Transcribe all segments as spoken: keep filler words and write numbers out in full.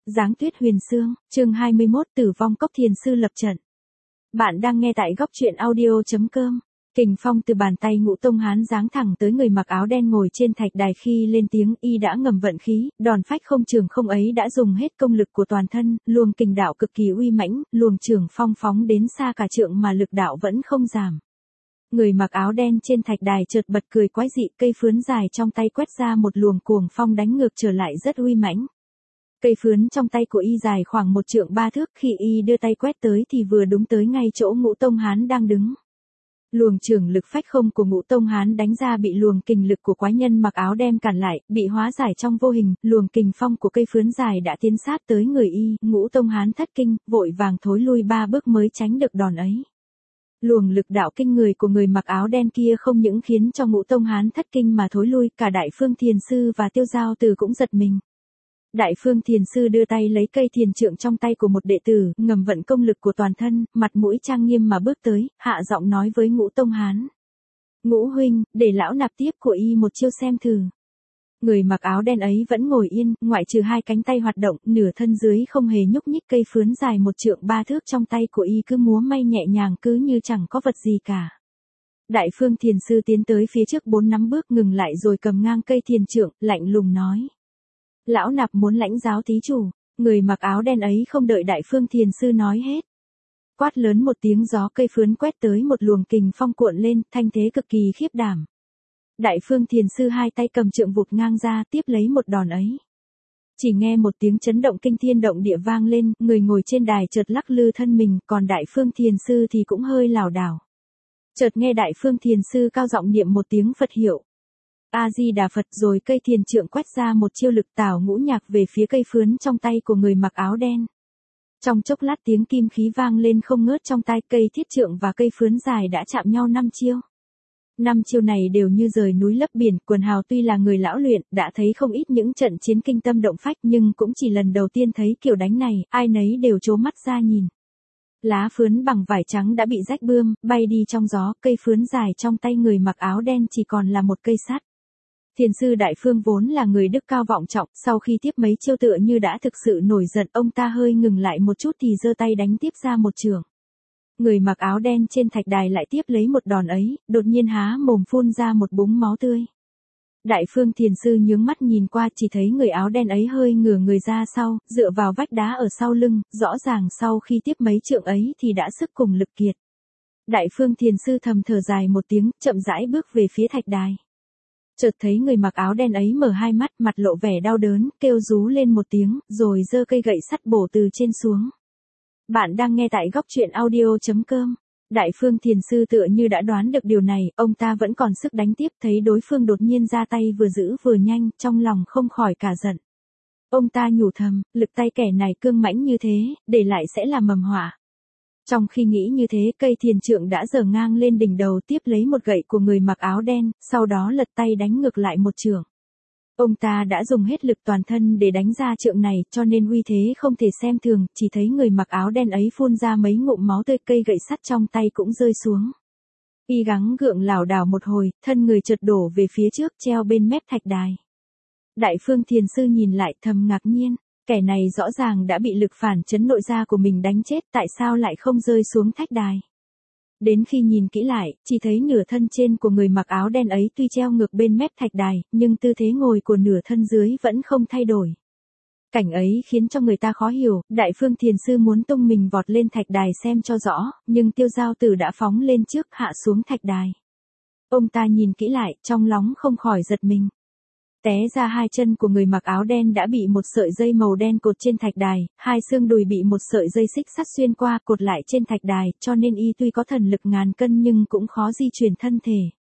Giáng tuyết huyền sương, chương hai mươi mốt Tử vong cốc thiền sư lập trận. Bạn đang nghe tại góc truyện audio.com. Kình phong từ bàn tay Ngũ Tông Hán giáng thẳng tới người mặc áo đen ngồi trên thạch đài, khi lên tiếng y đã ngầm vận khí, đòn phách không trường không ấy đã dùng hết công lực của toàn thân, luồng kình đạo cực kỳ uy mãnh, luồng trường phong phóng đến xa cả trượng mà lực đạo vẫn không giảm. Người mặc áo đen trên thạch đài chợt bật cười quái dị, cây phướn dài trong tay quét ra một luồng cuồng phong đánh ngược trở lại rất uy mãnh. Cây phướn trong tay của y dài khoảng một trượng ba thước, khi y đưa tay quét tới thì vừa đúng tới ngay chỗ Ngũ Tông Hán đang đứng. Luồng trường lực phách không của Ngũ Tông Hán đánh ra bị luồng kình lực của quái nhân mặc áo đen cản lại, bị hóa giải trong vô hình, luồng kình phong của cây phướn dài đã tiến sát tới người y, Ngũ Tông Hán thất kinh, vội vàng thối lui ba bước mới tránh được đòn ấy. Luồng lực đạo kinh người của người mặc áo đen kia không những khiến cho Ngũ Tông Hán thất kinh mà thối lui, cả Đại Phương Thiền Sư và Tiêu Giao Tử cũng giật mình. Đại Phương Thiền Sư đưa tay lấy cây thiền trượng trong tay của một đệ tử, ngầm vận công lực của toàn thân, mặt mũi trang nghiêm mà bước tới, hạ giọng nói với Ngũ Tông Hán. Ngũ huynh, để lão nạp tiếp của y một chiêu xem thử. Người mặc áo đen ấy vẫn ngồi yên, ngoại trừ hai cánh tay hoạt động, nửa thân dưới không hề nhúc nhích, cây phướn dài một trượng ba thước trong tay của y cứ múa may nhẹ nhàng, cứ như chẳng có vật gì cả. Đại Phương Thiền Sư tiến tới phía trước bốn năm bước, ngừng lại rồi cầm ngang cây thiền trượng, lạnh lùng nói. Lão nạp muốn lãnh giáo thí chủ. Người mặc áo đen ấy không đợi Đại Phương Thiền Sư nói hết. Quát lớn một tiếng, gió cây phướn quét tới, một luồng kình phong cuộn lên, thanh thế cực kỳ khiếp đảm. Đại Phương Thiền Sư hai tay cầm trượng vụt ngang ra, tiếp lấy một đòn ấy. Chỉ nghe một tiếng chấn động kinh thiên động địa vang lên, người ngồi trên đài chợt lắc lư thân mình, còn Đại Phương Thiền Sư thì cũng hơi lảo đảo. Chợt nghe Đại Phương Thiền Sư cao giọng niệm một tiếng Phật hiệu. A-di-đà Phật, rồi cây thiền trượng quét ra một chiêu lực tảo ngũ nhạc về phía cây phướn trong tay của người mặc áo đen. Trong chốc lát tiếng kim khí vang lên không ngớt trong tai, cây thiết trượng và cây phướn dài đã chạm nhau năm chiêu. Năm chiêu này đều như rời núi lấp biển, Quần Hào tuy là người lão luyện, đã thấy không ít những trận chiến kinh tâm động phách, nhưng cũng chỉ lần đầu tiên thấy kiểu đánh này, ai nấy đều trố mắt ra nhìn. Lá phướn bằng vải trắng đã bị rách bươm, bay đi trong gió, cây phướn dài trong tay người mặc áo đen chỉ còn là một cây sắt. Thiền sư Đại Phương vốn là người đức cao vọng trọng, sau khi tiếp mấy chiêu tựa như đã thực sự nổi giận, ông ta hơi ngừng lại một chút thì giơ tay đánh tiếp ra một chưởng. Người mặc áo đen trên thạch đài lại tiếp lấy một đòn ấy, đột nhiên há mồm phun ra một búng máu tươi. Đại Phương Thiền Sư nhướng mắt nhìn qua, chỉ thấy người áo đen ấy hơi ngửa người ra sau, dựa vào vách đá ở sau lưng, rõ ràng sau khi tiếp mấy trượng ấy thì đã sức cùng lực kiệt. Đại Phương Thiền Sư thầm thở dài một tiếng, chậm rãi bước về phía thạch đài. Chợt thấy người mặc áo đen ấy mở hai mắt, mặt lộ vẻ đau đớn, kêu rú lên một tiếng, rồi giơ cây gậy sắt bổ từ trên xuống. Bạn đang nghe tại góc truyện audio.com. Đại Phương Thiền Sư tựa như đã đoán được điều này, ông ta vẫn còn sức đánh tiếp, thấy đối phương đột nhiên ra tay vừa dữ vừa nhanh, trong lòng không khỏi cả giận. Ông ta nhủ thầm, lực tay kẻ này cương mãnh như thế, để lại sẽ là mầm họa. Trong khi nghĩ như thế, cây thiền trượng đã giở ngang lên đỉnh đầu, tiếp lấy một gậy của người mặc áo đen, sau đó lật tay đánh ngược lại một chưởng. Ông ta đã dùng hết lực toàn thân để đánh ra trượng này, cho nên uy thế không thể xem thường, chỉ thấy người mặc áo đen ấy phun ra mấy ngụm máu tươi, cây gậy sắt trong tay cũng rơi xuống. Y gắng gượng lảo đảo một hồi, thân người chợt đổ về phía trước, treo bên mép thạch đài. Đại Phương Thiền Sư nhìn lại thầm ngạc nhiên. Kẻ này rõ ràng đã bị lực phản chấn nội gia của mình đánh chết, tại sao lại không rơi xuống thạch đài. Đến khi nhìn kỹ lại, chỉ thấy nửa thân trên của người mặc áo đen ấy tuy treo ngược bên mép thạch đài, nhưng tư thế ngồi của nửa thân dưới vẫn không thay đổi. Cảnh ấy khiến cho người ta khó hiểu, Đại Phương Thiền Sư muốn tung mình vọt lên thạch đài xem cho rõ, nhưng Tiêu Giao Tử đã phóng lên trước, hạ xuống thạch đài. Ông ta nhìn kỹ lại, trong lòng không khỏi giật mình. Té ra hai chân của người mặc áo đen đã bị một sợi dây màu đen cột trên thạch đài, hai xương đùi bị một sợi dây xích sắt xuyên qua cột lại trên thạch đài, cho nên y tuy có thần lực ngàn cân nhưng cũng khó di chuyển thân thể.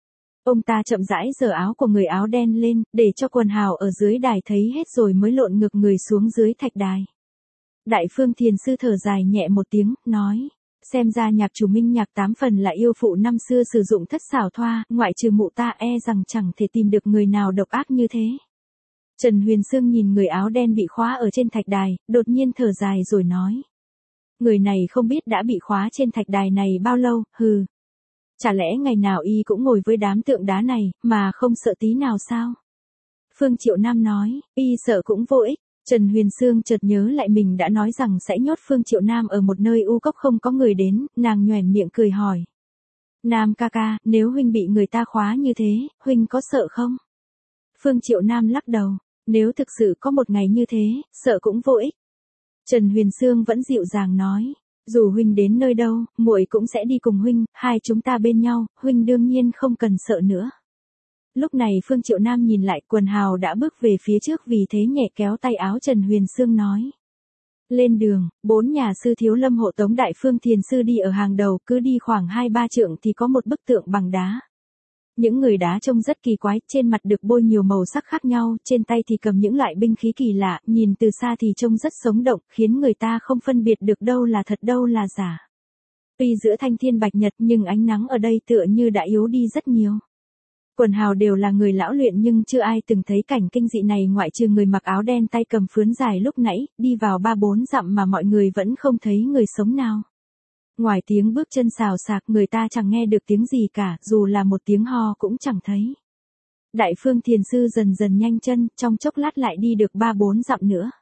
Ông ta chậm rãi giở áo của người áo đen lên, để cho Quần Hào ở dưới đài thấy hết rồi mới lộn ngược người xuống dưới thạch đài. Đại Phương Thiền Sư thở dài nhẹ một tiếng, nói. Xem ra nhạc chủ Minh Nhạc tám phần là yêu phụ năm xưa sử dụng thất xảo thoa, ngoại trừ mụ ta e rằng chẳng thể tìm được người nào độc ác như thế. Trần Huyền Sương nhìn người áo đen bị khóa ở trên thạch đài, đột nhiên thở dài rồi nói. Người này không biết đã bị khóa trên thạch đài này bao lâu, hừ. Chả lẽ ngày nào y cũng ngồi với đám tượng đá này, mà không sợ tí nào sao? Phương Triệu Nam nói, y sợ cũng vô ích. Trần Huyền Sương chợt nhớ lại mình đã nói rằng sẽ nhốt Phương Triệu Nam ở một nơi u cốc không có người đến, nàng nhoẻn miệng cười hỏi. Nam ca ca, nếu huynh bị người ta khóa như thế, huynh có sợ không? Phương Triệu Nam lắc đầu, nếu thực sự có một ngày như thế, sợ cũng vô ích. Trần Huyền Sương vẫn dịu dàng nói, dù huynh đến nơi đâu, muội cũng sẽ đi cùng huynh, hai chúng ta bên nhau, huynh đương nhiên không cần sợ nữa. Lúc này Phương Triệu Nam nhìn lại, Quần Hào đã bước về phía trước, vì thế nhẹ kéo tay áo Trần Huyền Sương nói. Lên đường, bốn nhà sư thiếu lâm hộ tống Đại Phương Thiền Sư đi ở hàng đầu, cứ đi khoảng hai ba trượng thì có một bức tượng bằng đá. Những người đá trông rất kỳ quái, trên mặt được bôi nhiều màu sắc khác nhau, trên tay thì cầm những loại binh khí kỳ lạ, nhìn từ xa thì trông rất sống động, khiến người ta không phân biệt được đâu là thật đâu là giả. Tuy giữa thanh thiên bạch nhật nhưng ánh nắng ở đây tựa như đã yếu đi rất nhiều. Quần hào đều là người lão luyện nhưng chưa ai từng thấy cảnh kinh dị này ngoại trừ người mặc áo đen tay cầm phướn dài lúc nãy, đi vào ba bốn dặm mà mọi người vẫn không thấy người sống nào. Ngoài tiếng bước chân xào xạc người ta chẳng nghe được tiếng gì cả, dù là một tiếng ho cũng chẳng thấy. Đại Phương Thiền Sư dần dần nhanh chân, trong chốc lát lại đi được ba bốn dặm nữa.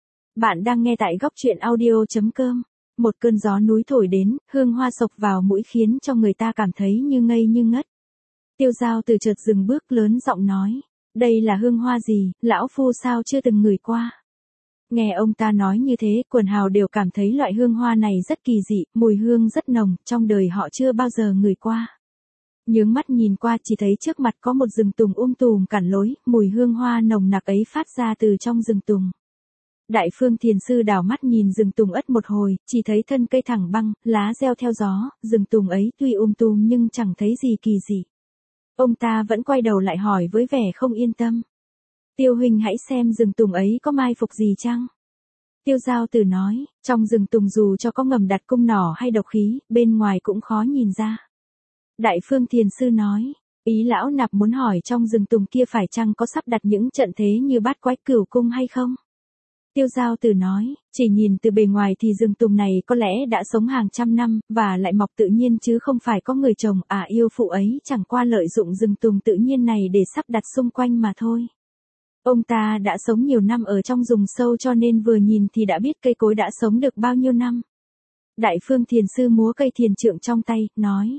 Bạn đang nghe tại góc truyện audio chấm com. Một cơn gió núi thổi đến, hương hoa sộc vào mũi khiến cho người ta cảm thấy như ngây như ngất. Tiêu Giao từ chợt dừng bước lớn giọng nói, đây là hương hoa gì, lão phu sao chưa từng ngửi qua. Nghe ông ta nói như thế, Quần Hào đều cảm thấy loại hương hoa này rất kỳ dị, mùi hương rất nồng, trong đời họ chưa bao giờ ngửi qua. Nhướng mắt nhìn qua chỉ thấy trước mặt có một rừng tùng um tùm cản lối, mùi hương hoa nồng nặc ấy phát ra từ trong rừng tùng. Đại Phương Thiền Sư đảo mắt nhìn rừng tùng ất một hồi, chỉ thấy thân cây thẳng băng, lá reo theo gió, rừng tùng ấy tuy um tùm nhưng chẳng thấy gì kỳ dị. Ông ta vẫn quay đầu lại hỏi với vẻ không yên tâm. Tiêu huynh hãy xem rừng tùng ấy có mai phục gì chăng? Tiêu Giao Tử nói, trong rừng tùng dù cho có ngầm đặt cung nỏ hay độc khí, bên ngoài cũng khó nhìn ra. Đại Phương Thiền Sư nói, ý lão nạp muốn hỏi trong rừng tùng kia phải chăng có sắp đặt những trận thế như bát quái cửu cung hay không? Tiêu Giao Tử nói, chỉ nhìn từ bề ngoài thì rừng tùng này có lẽ đã sống hàng trăm năm, và lại mọc tự nhiên chứ không phải có người trồng, à yêu phụ ấy chẳng qua lợi dụng rừng tùng tự nhiên này để sắp đặt xung quanh mà thôi. Ông ta đã sống nhiều năm ở trong rừng sâu cho nên vừa nhìn thì đã biết cây cối đã sống được bao nhiêu năm. Đại Phương Thiền Sư múa cây thiền trượng trong tay, nói.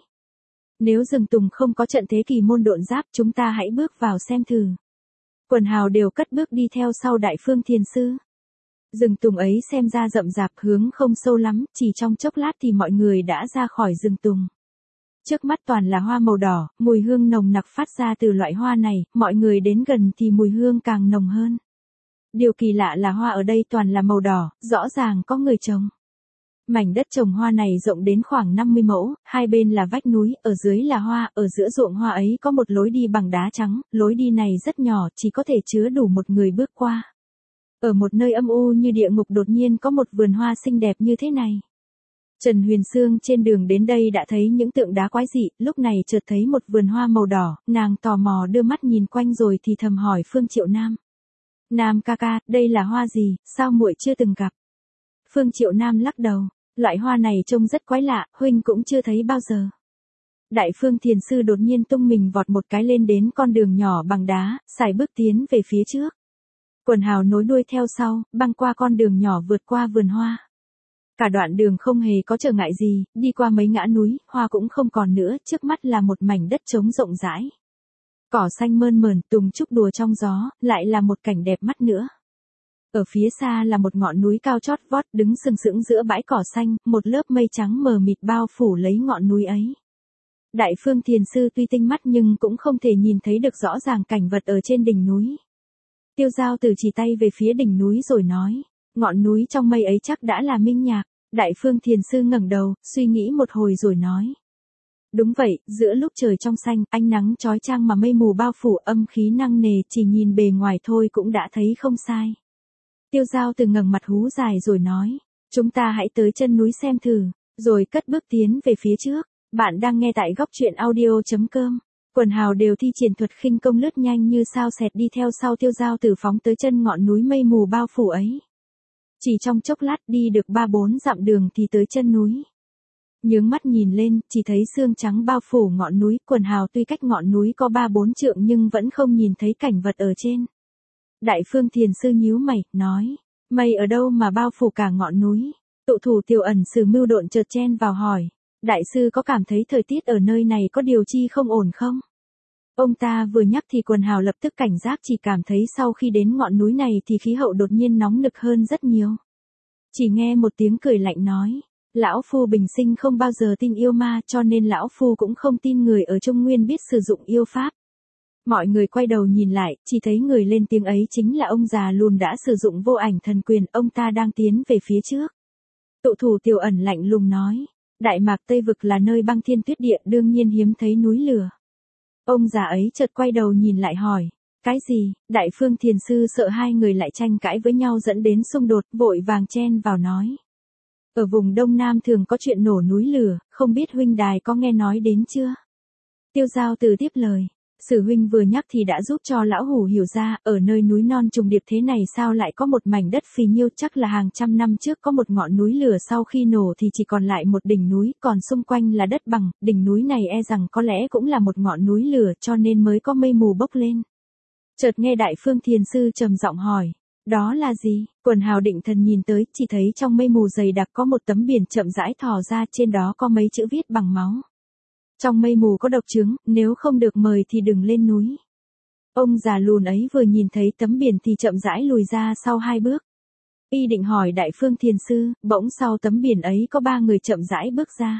Nếu rừng tùng không có trận thế kỳ môn độn giáp chúng ta hãy bước vào xem thử. Quần hào đều cất bước đi theo sau Đại Phương Thiền Sư. Rừng tùng ấy xem ra rậm rạp hướng không sâu lắm, chỉ trong chốc lát thì mọi người đã ra khỏi rừng tùng. Trước mắt toàn là hoa màu đỏ, mùi hương nồng nặc phát ra từ loại hoa này, mọi người đến gần thì mùi hương càng nồng hơn. Điều kỳ lạ là hoa ở đây toàn là màu đỏ, rõ ràng có người trồng. Mảnh đất trồng hoa này rộng đến khoảng năm mươi mẫu, hai bên là vách núi, ở dưới là hoa, ở giữa ruộng hoa ấy có một lối đi bằng đá trắng, lối đi này rất nhỏ, chỉ có thể chứa đủ một người bước qua. Ở một nơi âm u như địa ngục đột nhiên có một vườn hoa xinh đẹp như thế này. Trần Huyền Sương trên đường đến đây đã thấy những tượng đá quái dị, lúc này chợt thấy một vườn hoa màu đỏ, nàng tò mò đưa mắt nhìn quanh rồi thì thầm hỏi Phương Triệu Nam. Nam ca ca, đây là hoa gì, sao muội chưa từng gặp? Phương Triệu Nam lắc đầu, loại hoa này trông rất quái lạ, huynh cũng chưa thấy bao giờ. Đại Phương Thiền Sư đột nhiên tung mình vọt một cái lên đến con đường nhỏ bằng đá, sải bước tiến về phía trước. Quần hào nối đuôi theo sau, băng qua con đường nhỏ vượt qua vườn hoa. Cả đoạn đường không hề có trở ngại gì, đi qua mấy ngã núi, hoa cũng không còn nữa, trước mắt là một mảnh đất trống rộng rãi. Cỏ xanh mơn mởn, tùng trúc đùa trong gió, lại là một cảnh đẹp mắt nữa. Ở phía xa là một ngọn núi cao chót vót đứng sừng sững giữa bãi cỏ xanh, một lớp mây trắng mờ mịt bao phủ lấy ngọn núi ấy. Đại Phương Thiền Sư tuy tinh mắt nhưng cũng không thể nhìn thấy được rõ ràng cảnh vật ở trên đỉnh núi. Tiêu Giao Tử chỉ tay về phía đỉnh núi rồi nói, ngọn núi trong mây ấy chắc đã là Minh Nhạc. Đại Phương Thiền Sư ngẩng đầu, suy nghĩ một hồi rồi nói. Đúng vậy, giữa lúc trời trong xanh, ánh nắng chói chang mà mây mù bao phủ âm khí nặng nề, chỉ nhìn bề ngoài thôi cũng đã thấy không sai. Tiêu Giao Tử ngẩng mặt hú dài rồi nói, chúng ta hãy tới chân núi xem thử, rồi cất bước tiến về phía trước. Bạn đang nghe tại góc truyện audio chấm com. Quần hào đều thi triển thuật khinh công lướt nhanh như sao xẹt đi theo sau Tiêu Giao Tử phóng tới chân ngọn núi mây mù bao phủ ấy. Chỉ trong chốc lát đi được ba bốn dặm đường thì tới chân núi. Nhướng mắt nhìn lên, chỉ thấy sương trắng bao phủ ngọn núi, quần hào tuy cách ngọn núi có ba bốn trượng nhưng vẫn không nhìn thấy cảnh vật ở trên. Đại Phương Thiền Sư nhíu mày, nói, mây ở đâu mà bao phủ cả ngọn núi? Tụ thủ Tiểu Ẩn Sử Mưu Độn chợt chen vào hỏi, đại sư có cảm thấy thời tiết ở nơi này có điều chi không ổn không? Ông ta vừa nhắc thì Quần Hào lập tức cảnh giác, chỉ cảm thấy sau khi đến ngọn núi này thì khí hậu đột nhiên nóng nực hơn rất nhiều. Chỉ nghe một tiếng cười lạnh nói, lão phu bình sinh không bao giờ tin yêu ma, cho nên lão phu cũng không tin người ở Trung Nguyên biết sử dụng yêu pháp. Mọi người quay đầu nhìn lại, chỉ thấy người lên tiếng ấy chính là ông già lùn đã sử dụng vô ảnh thần quyền, ông ta đang tiến về phía trước. Tụ thủ Tiểu Ẩn lạnh lùng nói, Đại Mạc Tây Vực là nơi băng thiên tuyết địa, đương nhiên hiếm thấy núi lửa. Ông già ấy chợt quay đầu nhìn lại hỏi, cái gì? Đại Phương Thiền Sư sợ hai người lại tranh cãi với nhau dẫn đến xung đột, vội vàng chen vào nói. Ở vùng Đông Nam thường có chuyện nổ núi lửa, không biết huynh đài có nghe nói đến chưa? Tiêu Giao Từ tiếp lời, Sử huynh vừa nhắc thì đã giúp cho lão hủ hiểu ra, ở nơi núi non trùng điệp thế này sao lại có một mảnh đất phì nhiêu, chắc là hàng trăm năm trước có một ngọn núi lửa, sau khi nổ thì chỉ còn lại một đỉnh núi, còn xung quanh là đất bằng, đỉnh núi này e rằng có lẽ cũng là một ngọn núi lửa cho nên mới có mây mù bốc lên. Chợt nghe Đại Phương Thiền Sư trầm giọng hỏi, đó là gì? Quần Hào định thần nhìn tới, chỉ thấy trong mây mù dày đặc có một tấm biển chậm rãi thò ra, trên đó có mấy chữ viết bằng máu. Trong mây mù có độc trứng, nếu không được mời thì đừng lên núi. Ông già lùn ấy vừa nhìn thấy tấm biển thì chậm rãi lùi ra sau hai bước. Y định hỏi Đại Phương Thiền Sư, bỗng sau tấm biển ấy có ba người chậm rãi bước ra.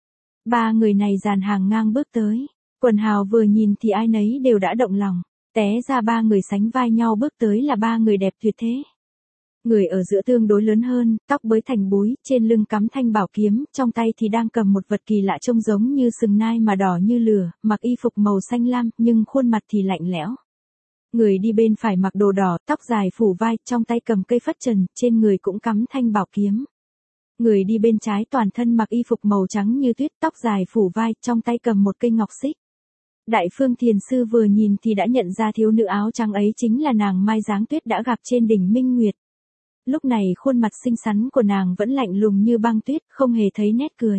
Ba người này dàn hàng ngang bước tới. Quần Hào vừa nhìn thì ai nấy đều đã động lòng. Té ra ba người sánh vai nhau bước tới là ba người đẹp tuyệt thế. Người ở giữa tương đối lớn hơn, tóc bới thành búi, trên lưng cắm thanh bảo kiếm, trong tay thì đang cầm một vật kỳ lạ trông giống như sừng nai mà đỏ như lửa, mặc y phục màu xanh lam, nhưng khuôn mặt thì lạnh lẽo. Người đi bên phải mặc đồ đỏ, tóc dài phủ vai, trong tay cầm cây phất trần, trên người cũng cắm thanh bảo kiếm. Người đi bên trái toàn thân mặc y phục màu trắng như tuyết, tóc dài phủ vai, trong tay cầm một cây ngọc xích. Đại Phương Thiền Sư vừa nhìn thì đã nhận ra thiếu nữ áo trắng ấy chính là nàng Mai Giáng Tuyết đã gặp trên đỉnh Minh Nguyệt. Lúc này khuôn mặt xinh xắn của nàng vẫn lạnh lùng như băng tuyết, không hề thấy nét cười.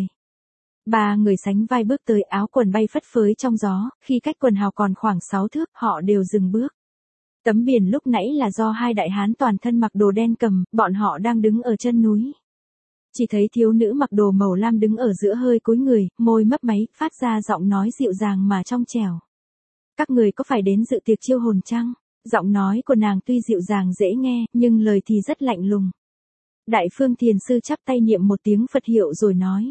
Ba người sánh vai bước tới, áo quần bay phất phới trong gió, khi cách Quần Hào còn khoảng sáu thước, họ đều dừng bước. Tấm biển lúc nãy là do hai đại hán toàn thân mặc đồ đen cầm, bọn họ đang đứng ở chân núi. Chỉ thấy thiếu nữ mặc đồ màu lam đứng ở giữa hơi cúi người, môi mấp máy, phát ra giọng nói dịu dàng mà trong trẻo. Các người có phải đến dự tiệc chiêu hồn chăng? Giọng nói của nàng tuy dịu dàng dễ nghe, nhưng lời thì rất lạnh lùng. Đại Phương Thiền Sư chắp tay niệm một tiếng Phật hiệu rồi nói.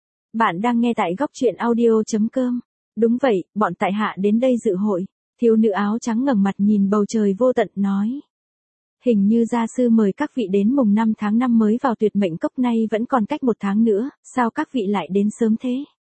Bạn đang nghe tại góc truyện audio.com. Đúng vậy, bọn tại hạ đến đây dự hội. Thiếu nữ áo trắng ngẩng mặt nhìn bầu trời vô tận nói. Hình như gia sư mời các vị đến mùng năm tháng năm mới vào tuyệt mệnh cốc, nay vẫn còn cách một tháng nữa, sao các vị lại đến sớm thế?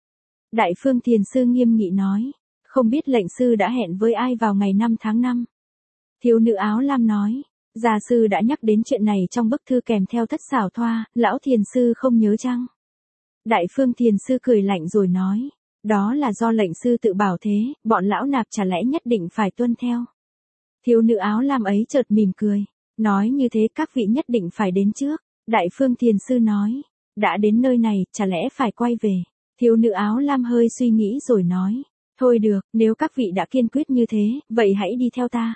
Đại Phương Thiền Sư nghiêm nghị nói. Không biết lệnh sư đã hẹn với ai vào ngày năm tháng năm? Thiếu nữ áo lam nói, gia sư đã nhắc đến chuyện này trong bức thư kèm theo thất xảo thoa, lão thiền sư không nhớ chăng? Đại Phương Thiền Sư cười lạnh rồi nói, đó là do lệnh sư tự bảo thế, bọn lão nạp chả lẽ nhất định phải tuân theo. Thiếu nữ áo lam ấy chợt mỉm cười, nói như thế các vị nhất định phải đến trước. Đại Phương Thiền Sư nói, đã đến nơi này, chả lẽ phải quay về. Thiếu nữ áo lam hơi suy nghĩ rồi nói, thôi được, nếu các vị đã kiên quyết như thế, vậy hãy đi theo ta.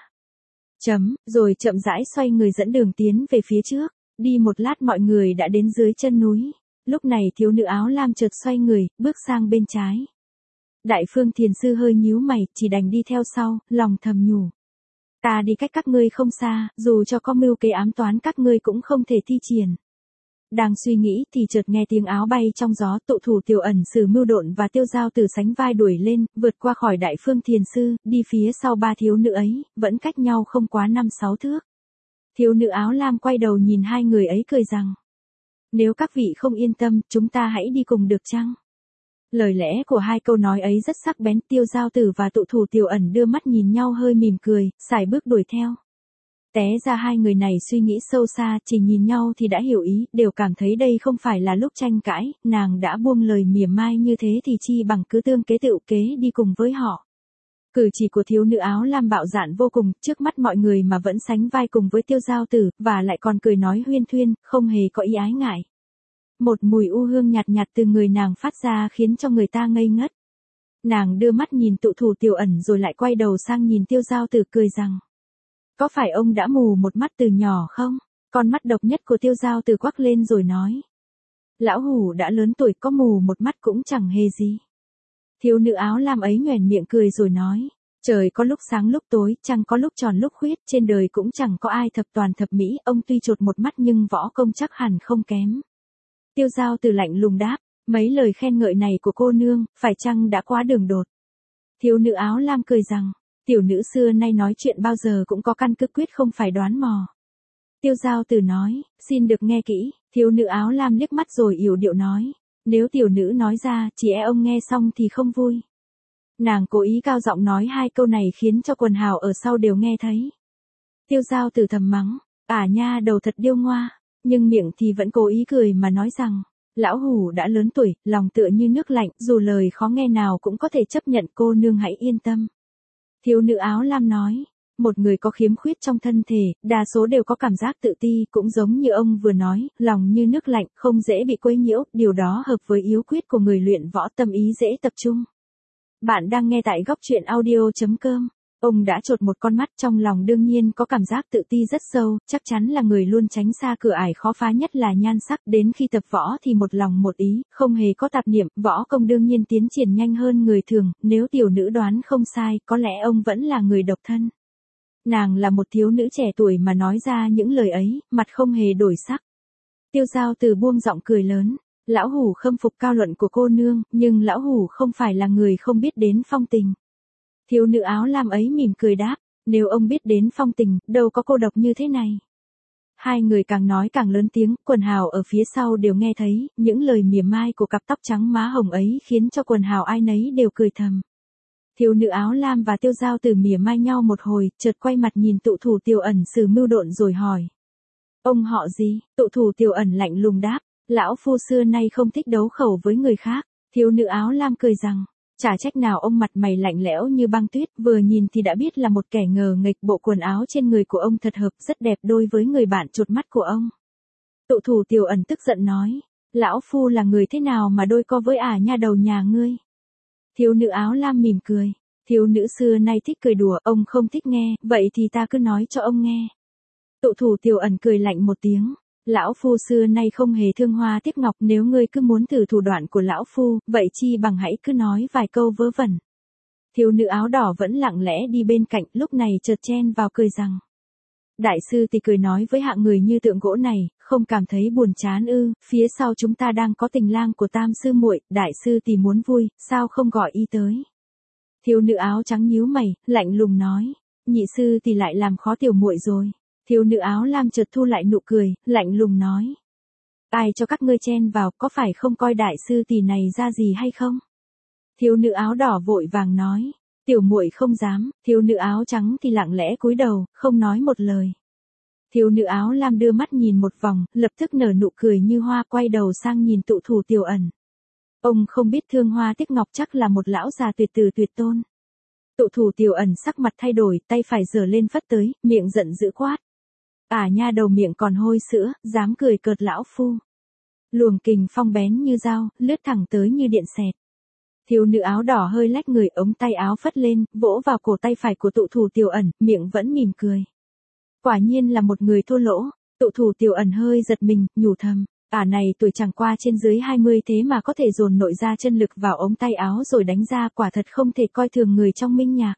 Chấm, rồi chậm rãi xoay người dẫn đường tiến về phía trước. Đi một lát mọi người đã đến dưới chân núi. Lúc này thiếu nữ áo lam chợt xoay người, bước sang bên trái. Đại Phương Thiền Sư hơi nhíu mày, chỉ đành đi theo sau, lòng thầm nhủ. Ta đi cách các ngươi không xa, dù cho có mưu kế ám toán các ngươi cũng không thể thi triển. Đang suy nghĩ thì chợt nghe tiếng áo bay trong gió, tụ thủ Tiểu Ẩn Sử Mưu Độn và Tiêu Giao Từ sánh vai đuổi lên, vượt qua khỏi Đại Phương Thiền Sư, đi phía sau ba thiếu nữ ấy, vẫn cách nhau không quá năm sáu thước. Thiếu nữ áo lam quay đầu nhìn hai người ấy cười rằng, nếu các vị không yên tâm, chúng ta hãy đi cùng được chăng? Lời lẽ của hai câu nói ấy rất sắc bén, Tiêu Giao Tử và tụ thủ Tiểu Ẩn đưa mắt nhìn nhau hơi mỉm cười, sải bước đuổi theo. Té ra hai người này suy nghĩ sâu xa, chỉ nhìn nhau thì đã hiểu ý, đều cảm thấy đây không phải là lúc tranh cãi, nàng đã buông lời mỉa mai như thế thì chi bằng cứ tương kế tựu kế đi cùng với họ. Cử chỉ của thiếu nữ áo lam bạo dạn vô cùng, trước mắt mọi người mà vẫn sánh vai cùng với Tiêu Giao Tử, và lại còn cười nói huyên thuyên, không hề có ý ái ngại. Một mùi u hương nhạt nhạt từ người nàng phát ra khiến cho người ta ngây ngất. Nàng đưa mắt nhìn tụ thủ Tiểu Ẩn rồi lại quay đầu sang nhìn Tiêu Giao Tử cười rằng, Có phải ông đã mù một mắt từ nhỏ không? Con mắt độc nhất của Tiêu Giao Tử quắc lên rồi nói. Lão hủ đã lớn tuổi, có mù một mắt cũng chẳng hề gì. Thiếu nữ áo lam ấy nhoẻn miệng cười rồi nói. Trời có lúc sáng lúc tối, trăng có lúc tròn lúc khuyết, trên đời cũng chẳng có ai thập toàn thập mỹ, ông tuy chột một mắt nhưng võ công chắc hẳn không kém. Tiêu Giao Tử lạnh lùng đáp, mấy lời khen ngợi này của cô nương, phải chăng đã quá đường đột? Thiếu nữ áo lam cười rằng, tiểu nữ xưa nay nói chuyện bao giờ cũng có căn cứ, quyết không phải đoán mò. Tiêu Giao Tử nói, xin được nghe kỹ. Thiếu nữ áo lam liếc mắt rồi yểu điệu nói, nếu tiểu nữ nói ra, chỉ e ông nghe xong thì không vui. Nàng cố ý cao giọng nói hai câu này khiến cho quần hào ở sau đều nghe thấy. Tiêu Giao Tử thầm mắng, ả nha đầu thật điêu ngoa, nhưng miệng thì vẫn cố ý cười mà nói rằng, lão hủ đã lớn tuổi, lòng tựa như nước lạnh, dù lời khó nghe nào cũng có thể chấp nhận, cô nương hãy yên tâm. Thiếu nữ áo lam nói, một người có khiếm khuyết trong thân thể, đa số đều có cảm giác tự ti, cũng giống như ông vừa nói, lòng như nước lạnh, không dễ bị quấy nhiễu, điều đó hợp với yếu quyết của người luyện võ, tâm ý dễ tập trung. Bạn đang nghe tại góc truyện audio chấm com. Ông đã chột một con mắt, trong lòng đương nhiên có cảm giác tự ti rất sâu, chắc chắn là người luôn tránh xa cửa ải khó phá nhất là nhan sắc, đến khi tập võ thì một lòng một ý, không hề có tạp niệm, võ công đương nhiên tiến triển nhanh hơn người thường, nếu tiểu nữ đoán không sai, có lẽ ông vẫn là người độc thân. Nàng là một thiếu nữ trẻ tuổi mà nói ra những lời ấy, mặt không hề đổi sắc. Tiêu Giao Tử buông giọng cười lớn, lão hủ khâm phục cao luận của cô nương, nhưng lão hủ không phải là người không biết đến phong tình. Thiếu nữ áo lam ấy mỉm cười đáp, nếu ông biết đến phong tình, đâu có cô độc như thế này. Hai người càng nói càng lớn tiếng, quần hào ở phía sau đều nghe thấy, những lời mỉa mai của cặp tóc trắng má hồng ấy khiến cho quần hào ai nấy đều cười thầm. Thiếu nữ áo lam và Tiêu Giao Tử mỉa mai nhau một hồi, chợt quay mặt nhìn tụ thủ Tiêu Ẩn Sử mưu độn rồi hỏi. Ông họ gì? Tụ thủ Tiêu Ẩn lạnh lùng đáp, lão phu xưa nay không thích đấu khẩu với người khác. Thiếu nữ áo lam cười rằng, chả trách nào ông mặt mày lạnh lẽo như băng tuyết, vừa nhìn thì đã biết là một kẻ ngờ nghệch, bộ quần áo trên người của ông thật hợp, rất đẹp đôi với người bạn chột mắt của ông. Tụ thủ Tiêu Ẩn tức giận nói, lão phu là người thế nào mà đôi co với ả nha đầu nhà ngươi? Thiếu nữ áo lam mỉm cười, thiếu nữ xưa nay thích cười đùa, ông không thích nghe, vậy thì ta cứ nói cho ông nghe. Tụ thủ Tiêu Ẩn cười lạnh một tiếng, lão phu xưa nay không hề thương hoa tiếc ngọc, nếu ngươi cứ muốn thử thủ đoạn của lão phu, vậy chi bằng hãy cứ nói vài câu vớ vẩn. Thiếu nữ áo đỏ vẫn lặng lẽ đi bên cạnh, lúc này chợt chen vào cười rằng, đại sư thì cười nói với hạng người như tượng gỗ này, không cảm thấy buồn chán ư? Phía sau chúng ta đang có tình lang của tam sư muội, đại sư thì muốn vui, sao không gọi y tới? Thiếu nữ áo trắng nhíu mày, lạnh lùng nói, nhị sư thì lại làm khó tiểu muội rồi. Thiếu nữ áo lam chợt thu lại nụ cười, lạnh lùng nói, ai cho các ngươi chen vào, có phải không coi đại sư tỷ này ra gì hay không? Thiếu nữ áo đỏ vội vàng nói, tiểu muội không dám. Thiếu nữ áo trắng thì lặng lẽ cúi đầu, không nói một lời. Thiếu nữ áo lam đưa mắt nhìn một vòng, lập tức nở nụ cười như hoa, quay đầu sang nhìn tụ thủ Tiêu Ẩn. Ông không biết thương hoa tiếc ngọc, chắc là một lão già tuyệt tử tuyệt tôn. Tụ thủ Tiêu Ẩn sắc mặt thay đổi, tay phải giở lên phất tới, miệng giận dữ quát. Ả nha đầu miệng còn hôi sữa, dám cười cợt lão phu. Luồng kình phong bén như dao, lướt thẳng tới như điện xẹt. Thiếu nữ áo đỏ hơi lách người, ống tay áo phất lên, vỗ vào cổ tay phải của tụ thủ Tiêu Ẩn, miệng vẫn mỉm cười. Quả nhiên là một người thô lỗ. Tụ thủ Tiêu Ẩn hơi giật mình, nhủ thầm, ả này tuổi chẳng qua trên dưới hai mươi thế mà có thể dồn nội ra chân lực vào ống tay áo rồi đánh ra, quả thật không thể coi thường người trong minh nhạc.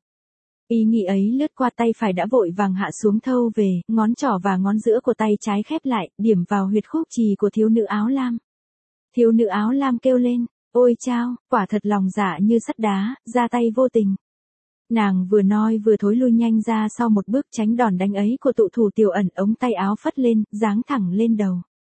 Ý nghĩ ấy lướt qua tay phải đã vội vàng hạ xuống thâu về, ngón trỏ và ngón giữa của tay trái khép lại, điểm vào huyệt khúc trì của thiếu nữ áo lam. Thiếu nữ áo lam kêu lên, ôi chao, quả thật lòng dạ như sắt đá, ra tay vô tình. Nàng vừa nói vừa thối lui nhanh ra sau một bước, tránh đòn đánh ấy của tụ thủ Tiêu Ẩn, ống tay áo phất lên, giáng thẳng lên đầu.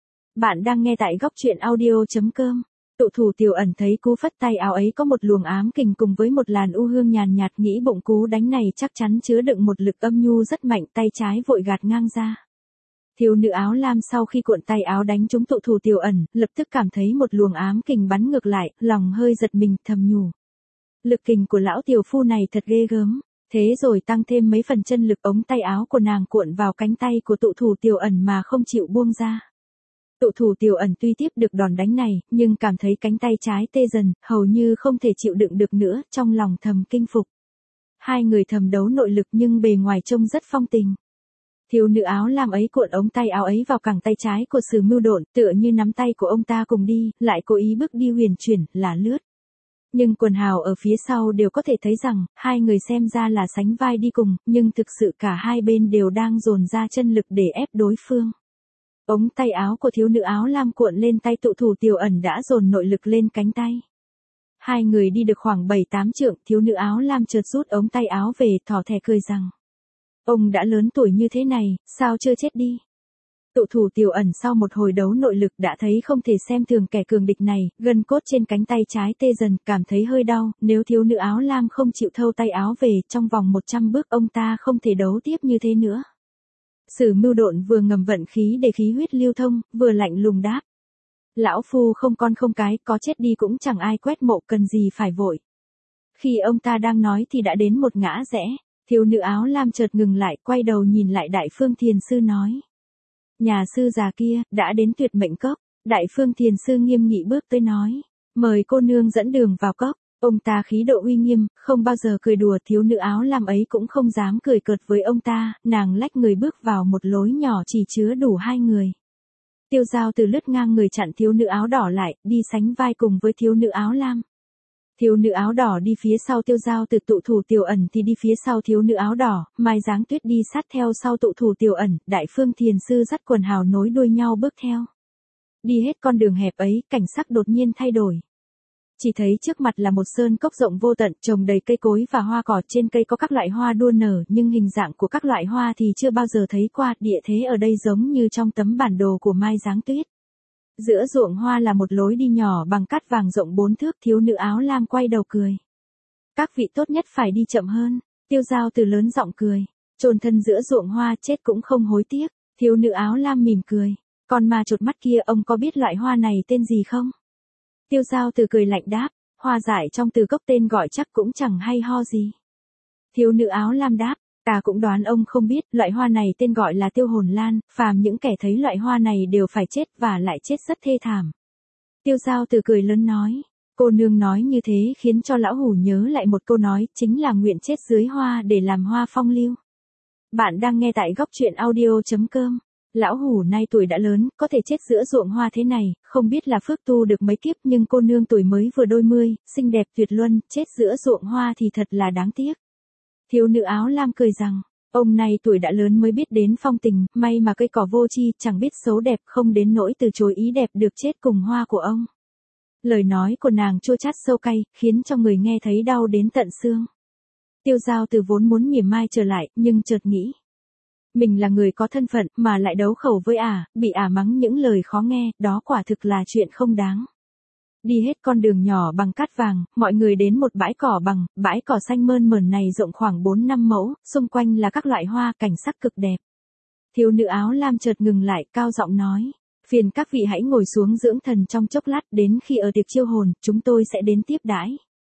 Bạn đang nghe tại góc truyện audio chấm com. Tụ thủ Tiêu Ẩn thấy cú phất tay áo ấy có một luồng ám kình cùng với một làn u hương nhàn nhạt, nghĩ bụng cú đánh này chắc chắn chứa đựng một lực âm nhu rất mạnh, tay trái vội gạt ngang ra. Thiếu nữ áo lam sau khi cuộn tay áo đánh trúng tụ thủ Tiêu Ẩn, lập tức cảm thấy một luồng ám kình bắn ngược lại, lòng hơi giật mình, thầm nhủ. Lực kình của lão tiểu phu này thật ghê gớm. Thế rồi tăng thêm mấy phần chân lực, ống tay áo của nàng cuộn vào cánh tay của tụ thủ Tiêu Ẩn mà không chịu buông ra. Tụ thủ Tiêu Ẩn tuy tiếp được đòn đánh này, nhưng cảm thấy cánh tay trái tê dần, hầu như không thể chịu đựng được nữa, trong lòng thầm kinh phục. Hai người thầm đấu nội lực nhưng bề ngoài trông rất phong tình. Thiếu nữ áo lam ấy cuộn ống tay áo ấy vào cẳng tay trái của Sử Mưu Độn, tựa như nắm tay của ông ta cùng đi, lại cố ý bước đi huyền chuyển, là lướt. Nhưng quần hào ở phía sau đều có thể thấy rằng, hai người xem ra là sánh vai đi cùng, nhưng thực sự cả hai bên đều đang dồn ra chân lực để ép đối phương. Ống tay áo của thiếu nữ áo lam cuộn lên tay tụ thủ Tiểu Ẩn đã dồn nội lực lên cánh tay. Hai người đi được khoảng bảy tám trượng, thiếu nữ áo lam chợt rút ống tay áo về, thỏ thẻ cười rằng: ông đã lớn tuổi như thế này, sao chưa chết đi? Tụ thủ Tiểu Ẩn sau một hồi đấu nội lực đã thấy không thể xem thường kẻ cường địch này, gân cốt trên cánh tay trái tê dần, cảm thấy hơi đau, nếu thiếu nữ áo lam không chịu thâu tay áo về, trong vòng một trăm bước ông ta không thể đấu tiếp như thế nữa. Sử Mưu Độn vừa ngầm vận khí để khí huyết lưu thông, vừa lạnh lùng đáp: lão phu không con không cái, có chết đi cũng chẳng ai quét mộ, cần gì phải vội. Khi ông ta đang nói thì đã đến một ngã rẽ, thiếu nữ áo lam chợt ngừng lại, quay đầu nhìn lại Đại Phương Thiền Sư nói: nhà sư già kia, đã đến Tuyệt Mệnh Cốc. Đại Phương Thiền Sư nghiêm nghị bước tới nói: mời cô nương dẫn đường vào cốc. Ông ta khí độ uy nghiêm, không bao giờ cười đùa, thiếu nữ áo lam ấy cũng không dám cười cợt với ông ta, nàng lách người bước vào một lối nhỏ chỉ chứa đủ hai người. Tiêu Giao Từ lướt ngang người chặn thiếu nữ áo đỏ lại, đi sánh vai cùng với thiếu nữ áo lam. Thiếu nữ áo đỏ đi phía sau Tiêu Giao Từ, tụ thủ Tiểu Ẩn thì đi phía sau thiếu nữ áo đỏ, Mai Giáng Tuyết đi sát theo sau tụ thủ Tiểu Ẩn, Đại Phương Thiền Sư dắt quần hào nối đuôi nhau bước theo. Đi hết con đường hẹp ấy, cảnh sắc đột nhiên thay đổi. Chỉ thấy trước mặt là một sơn cốc rộng vô tận, trồng đầy cây cối và hoa cỏ, trên cây có các loại hoa đua nở, nhưng hình dạng của các loại hoa thì chưa bao giờ thấy qua, địa thế ở đây giống như trong tấm bản đồ của Mai Giáng Tuyết. Giữa ruộng hoa là một lối đi nhỏ bằng cát vàng rộng bốn thước, thiếu nữ áo lam quay đầu cười: các vị tốt nhất phải đi chậm hơn. Tiêu Giao Từ lớn giọng cười: chôn thân giữa ruộng hoa, chết cũng không hối tiếc. Thiếu nữ áo lam mỉm cười: con ma chột mắt kia, ông có biết loại hoa này tên gì không? Tiêu Giao Từ cười lạnh đáp: hoa dại trong từ cốc, tên gọi chắc cũng chẳng hay ho gì. Thiếu nữ áo lam đáp: ta cũng đoán ông không biết, loại hoa này tên gọi là tiêu hồn lan, phàm những kẻ thấy loại hoa này đều phải chết, và lại chết rất thê thảm. Tiêu Giao Từ cười lớn nói: cô nương nói như thế khiến cho lão hủ nhớ lại một câu nói, chính là nguyện chết dưới hoa để làm hoa phong lưu. Bạn đang nghe tại góc truyện audio chấm com. Lão hủ nay tuổi đã lớn, có thể chết giữa ruộng hoa thế này, không biết là phước tu được mấy kiếp, nhưng cô nương tuổi mới vừa đôi mươi, xinh đẹp tuyệt luân, chết giữa ruộng hoa thì thật là đáng tiếc. Thiếu nữ áo lam cười rằng: ông này tuổi đã lớn mới biết đến phong tình, may mà cây cỏ vô tri, chẳng biết xấu đẹp, không đến nỗi từ chối ý đẹp được chết cùng hoa của ông. Lời nói của nàng chua chát sâu cay, khiến cho người nghe thấy đau đến tận xương. Tiêu Giao Từ vốn muốn mỉa mai trở lại, nhưng chợt nghĩ: mình là người có thân phận, mà lại đấu khẩu với ả, bị ả mắng những lời khó nghe, đó quả thực là chuyện không đáng. Đi hết con đường nhỏ bằng cát vàng, mọi người đến một bãi cỏ bằng, bãi cỏ xanh mơn mởn này rộng khoảng bốn năm mẫu, xung quanh là các loại hoa, cảnh sắc cực đẹp. Thiếu nữ áo lam chợt ngừng lại, cao giọng nói: phiền các vị hãy ngồi xuống dưỡng thần trong chốc lát, đến khi ở tiệc chiêu hồn, chúng tôi sẽ đến tiếp đãi.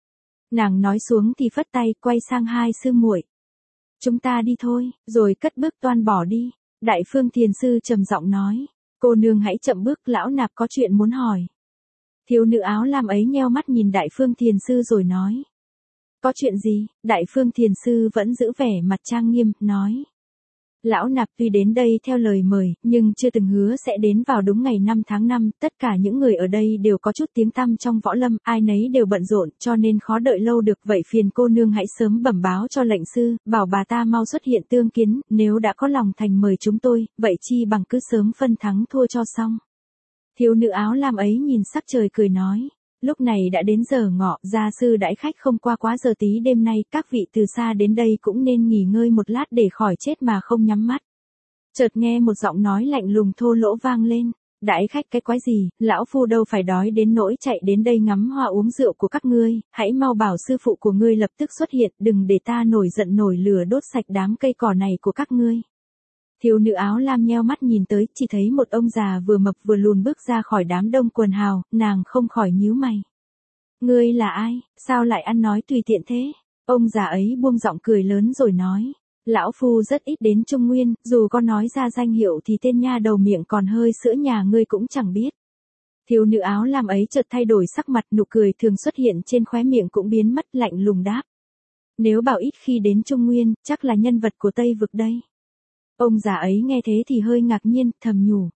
Nàng nói xuống thì phất tay, quay sang hai sư muội: chúng ta đi thôi, rồi cất bước toan bỏ đi. Đại Phương Thiền Sư trầm giọng nói: cô nương hãy chậm bước, lão nạp có chuyện muốn hỏi. Thiếu nữ áo lam ấy nheo mắt nhìn Đại Phương Thiền Sư rồi nói: có chuyện gì? Đại Phương Thiền Sư vẫn giữ vẻ mặt trang nghiêm, nói: lão nạp tuy đến đây theo lời mời, nhưng chưa từng hứa sẽ đến vào đúng ngày năm tháng năm, tất cả những người ở đây đều có chút tiếng tăm trong võ lâm, ai nấy đều bận rộn, cho nên khó đợi lâu được, vậy phiền cô nương hãy sớm bẩm báo cho lệnh sư, bảo bà ta mau xuất hiện tương kiến, nếu đã có lòng thành mời chúng tôi, vậy chi bằng cứ sớm phân thắng thua cho xong. Thiếu nữ áo lam ấy nhìn sắc trời cười nói: lúc này đã đến giờ ngọ, gia sư đãi khách không qua quá giờ tí đêm nay, các vị từ xa đến đây cũng nên nghỉ ngơi một lát để khỏi chết mà không nhắm mắt. Chợt nghe một giọng nói lạnh lùng thô lỗ vang lên: đãi khách cái quái gì, lão phu đâu phải đói đến nỗi chạy đến đây ngắm hoa uống rượu của các ngươi, hãy mau bảo sư phụ của ngươi lập tức xuất hiện, đừng để ta nổi giận nổi lửa đốt sạch đám cây cỏ này của các ngươi. Thiếu nữ áo lam nheo mắt nhìn tới, chỉ thấy một ông già vừa mập vừa lùn bước ra khỏi đám đông quần hào, nàng không khỏi nhíu mày. Ngươi là ai, sao lại ăn nói tùy tiện thế? Ông già ấy buông giọng cười lớn rồi nói: lão phu rất ít đến Trung Nguyên, dù có nói ra danh hiệu thì tên nha đầu miệng còn hơi sữa nhà ngươi cũng chẳng biết. Thiếu nữ áo lam ấy chợt thay đổi sắc mặt, nụ cười thường xuất hiện trên khóe miệng cũng biến mất, lạnh lùng đáp: nếu bảo ít khi đến Trung Nguyên, chắc là nhân vật của Tây vực đây. Ông già ấy nghe thế thì hơi ngạc nhiên, thầm nhủ.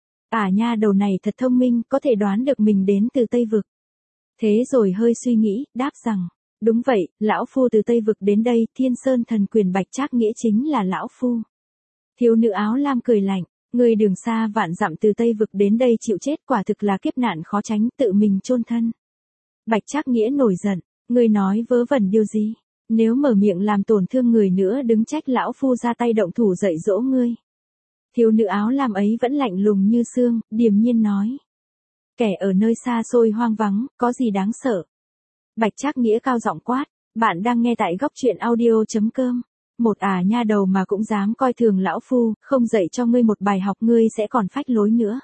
À nha, đầu này thật thông minh, có thể đoán được mình đến từ Tây Vực. Thế rồi hơi suy nghĩ, đáp rằng, đúng vậy, lão phu từ Tây Vực đến đây, Thiên Sơn thần quyền Bạch Trác Nghĩa chính là lão phu. Thiếu nữ áo lam cười lạnh, người đường xa vạn dặm từ Tây Vực đến đây chịu chết, quả thực là kiếp nạn khó tránh, tự mình chôn thân. Bạch Trác Nghĩa nổi giận, ngươi nói vớ vẩn điều gì? Nếu mở miệng làm tổn thương người nữa đứng trách lão phu ra tay động thủ dạy dỗ ngươi. Thiếu nữ áo lam ấy vẫn lạnh lùng như xương, điềm nhiên nói. Kẻ ở nơi xa xôi hoang vắng, có gì đáng sợ? Bạch Trác Nghĩa cao giọng quát, bạn đang nghe tại góc truyện audio.com. Một ả nha đầu mà cũng dám coi thường lão phu, không dạy cho ngươi một bài học ngươi sẽ còn phách lối nữa.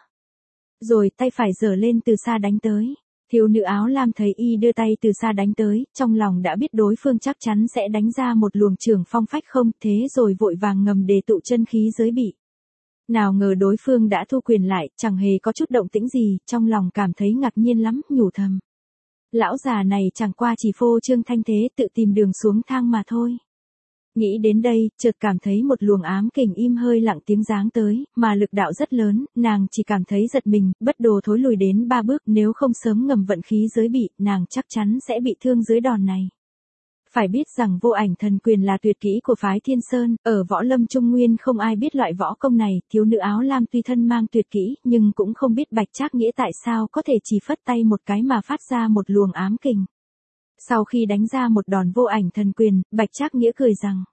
Rồi tay phải giở lên từ xa đánh tới. Thiếu nữ áo lam thấy y đưa tay từ xa đánh tới, trong lòng đã biết đối phương chắc chắn sẽ đánh ra một luồng trường phong phách không, thế rồi vội vàng ngầm đề tụ chân khí giới bị. Nào ngờ đối phương đã thu quyền lại, chẳng hề có chút động tĩnh gì, trong lòng cảm thấy ngạc nhiên lắm, nhủ thầm. Lão già này chẳng qua chỉ phô trương thanh thế tự tìm đường xuống thang mà thôi. Nghĩ đến đây, chợt cảm thấy một luồng ám kình im hơi lặng tiếng giáng tới, mà lực đạo rất lớn, nàng chỉ cảm thấy giật mình, bất đồ thối lùi đến ba bước, nếu không sớm ngầm vận khí giới bị, nàng chắc chắn sẽ bị thương dưới đòn này. Phải biết rằng vô ảnh thần quyền là tuyệt kỹ của phái Thiên Sơn, ở võ lâm Trung Nguyên không ai biết loại võ công này, thiếu nữ áo lam tuy thân mang tuyệt kỹ, nhưng cũng không biết Bạch Trác Nghĩa tại sao có thể chỉ phất tay một cái mà phát ra một luồng ám kình. Sau khi đánh ra một đòn vô ảnh thần quyền, Bạch Trác Nghĩa cười rằng,